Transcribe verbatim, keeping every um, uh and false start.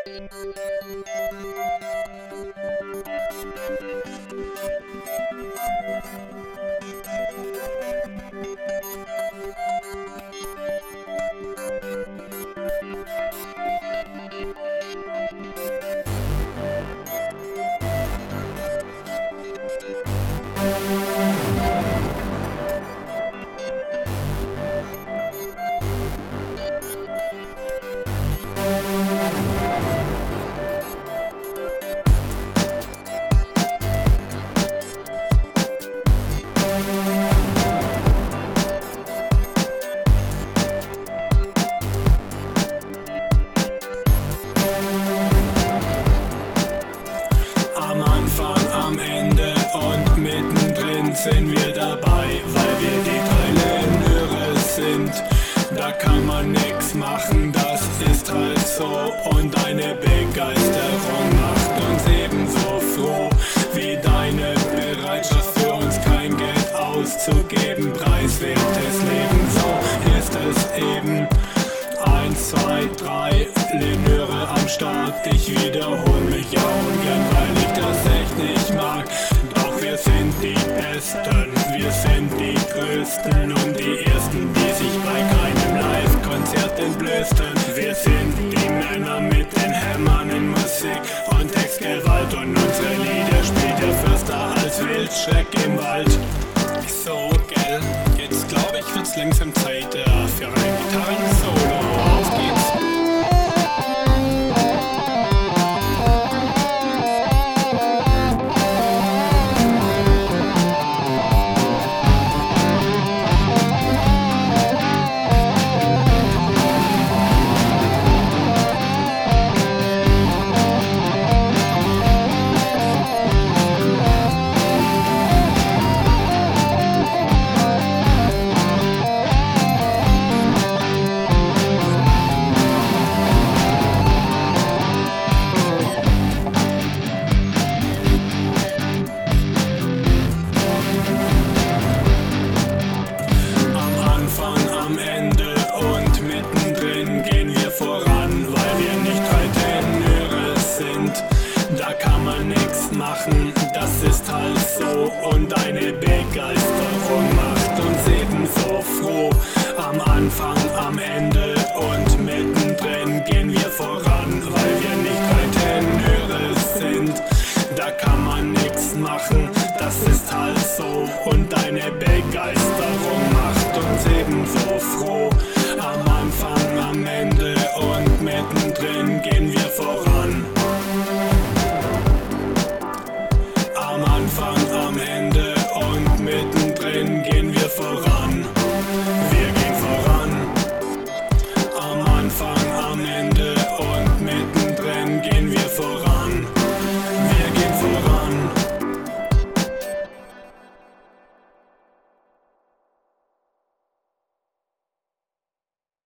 Sind wir dabei, weil wir die Teilnehmer sind. Da kann man nix machen, das ist halt so. Und deine Begeisterung macht uns ebenso froh wie deine Bereitschaft für uns kein Geld auszugeben. Preiswertes Leben, so ist es eben. Eins, zwei, drei, Lenöre am Start. Ich wiederhol mich ja ungern, weil ich das echt nicht mag. Doch wir sind die Besten, wir sind die Größten und die Ersten, die sich bei keinem Live-Konzert entblößten. Wir sind die Männer mit den Hämmern in Musik und Textgewalt, und unsere Lieder spielt der Förster als Wildschreck im Wald. So, gell, jetzt glaub ich wird's langsam Zeit äh, für ein Gitarren-Solo. Auf geht's! Das ist halt so, und deine Begeisterung macht uns ebenso froh. Am Anfang, am Ende und mittendrin gehen wir voran, weil wir nicht drei Tenöre sind. Da kann man nix machen, das ist halt so, und deine Begeisterung macht uns ebenso froh. Am Anfang, am Ende und mittendrin gehen wir voran. Am Anfang